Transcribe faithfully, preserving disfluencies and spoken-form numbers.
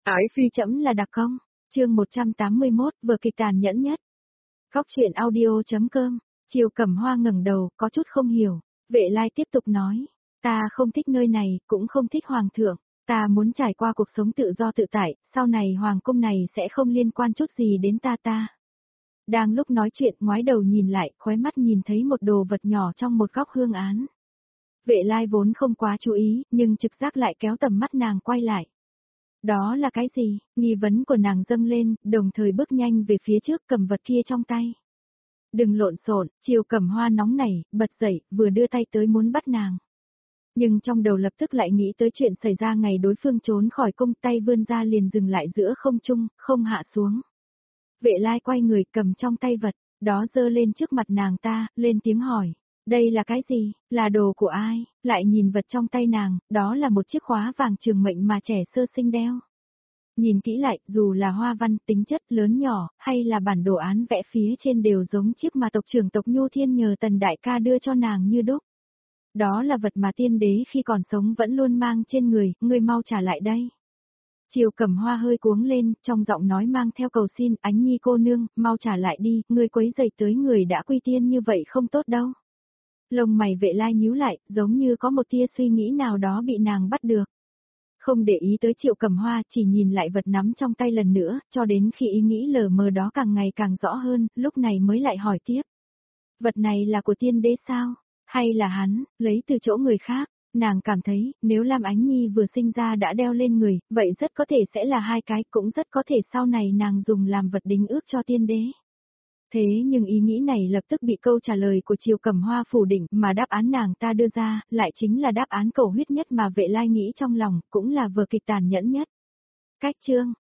Ái phi chấm là đặc công, chương một trăm tám mươi mốt, vở kịch tàn nhẫn nhất. Góc truyện audio chấm com, Chiều Cẩm Hoa ngẩng đầu, có chút không hiểu. Vệ Lai tiếp tục nói, ta không thích nơi này, cũng không thích hoàng thượng, ta muốn trải qua cuộc sống tự do tự tại, sau này hoàng cung này sẽ không liên quan chút gì đến ta ta. Đang lúc nói chuyện, ngoái đầu nhìn lại, khóe mắt nhìn thấy một đồ vật nhỏ trong một góc hương án. Vệ Lai vốn không quá chú ý, nhưng trực giác lại kéo tầm mắt nàng quay lại. Đó là cái gì? Nghi vấn của nàng dâng lên, đồng thời bước nhanh về phía trước cầm vật kia trong tay. Đừng lộn xộn, Chiều Cẩm Hoa nóng nảy, bật dậy, vừa đưa tay tới muốn bắt nàng. Nhưng trong đầu lập tức lại nghĩ tới chuyện xảy ra ngày đối phương trốn khỏi cung, tay vươn ra liền dừng lại giữa không trung, không hạ xuống. Vệ Lai quay người cầm trong tay vật, đó giơ lên trước mặt nàng ta, lên tiếng hỏi. Đây là cái gì? Là đồ của ai? Lại nhìn vật trong tay nàng, đó là một chiếc khóa vàng trường mệnh mà trẻ sơ sinh đeo. Nhìn kỹ lại, dù là hoa văn, tính chất lớn nhỏ, hay là bản đồ án vẽ phía trên đều giống chiếc mà tộc trưởng tộc Nhu Thiên nhờ Tần Đại ca đưa cho nàng như đúc. Đó là vật mà tiên đế khi còn sống vẫn luôn mang trên người, ngươi mau trả lại đây. Chiều Cẩm Hoa hơi cuống lên, trong giọng nói mang theo cầu xin, Ánh Nhi cô nương, mau trả lại đi, ngươi quấy rầy tới người đã quy tiên như vậy không tốt đâu. Lông mày Vệ Lai nhíu lại, giống như có một tia suy nghĩ nào đó bị nàng bắt được. Không để ý tới Triệu Cẩm Hoa, chỉ nhìn lại vật nắm trong tay lần nữa, cho đến khi ý nghĩ lờ mờ đó càng ngày càng rõ hơn, lúc này mới lại hỏi tiếp. Vật này là của tiên đế sao? Hay là hắn, lấy từ chỗ người khác? Nàng cảm thấy, nếu Lam Ánh Nhi vừa sinh ra đã đeo lên người, vậy rất có thể sẽ là hai cái, cũng rất có thể sau này nàng dùng làm vật đính ước cho tiên đế. Thế nhưng ý nghĩ này lập tức bị câu trả lời của Chiều Cẩm Hoa phủ định, mà đáp án nàng ta đưa ra, lại chính là đáp án cầu huyết nhất mà Vệ Lai nghĩ trong lòng, cũng là vở kịch tàn nhẫn nhất. Cách chương,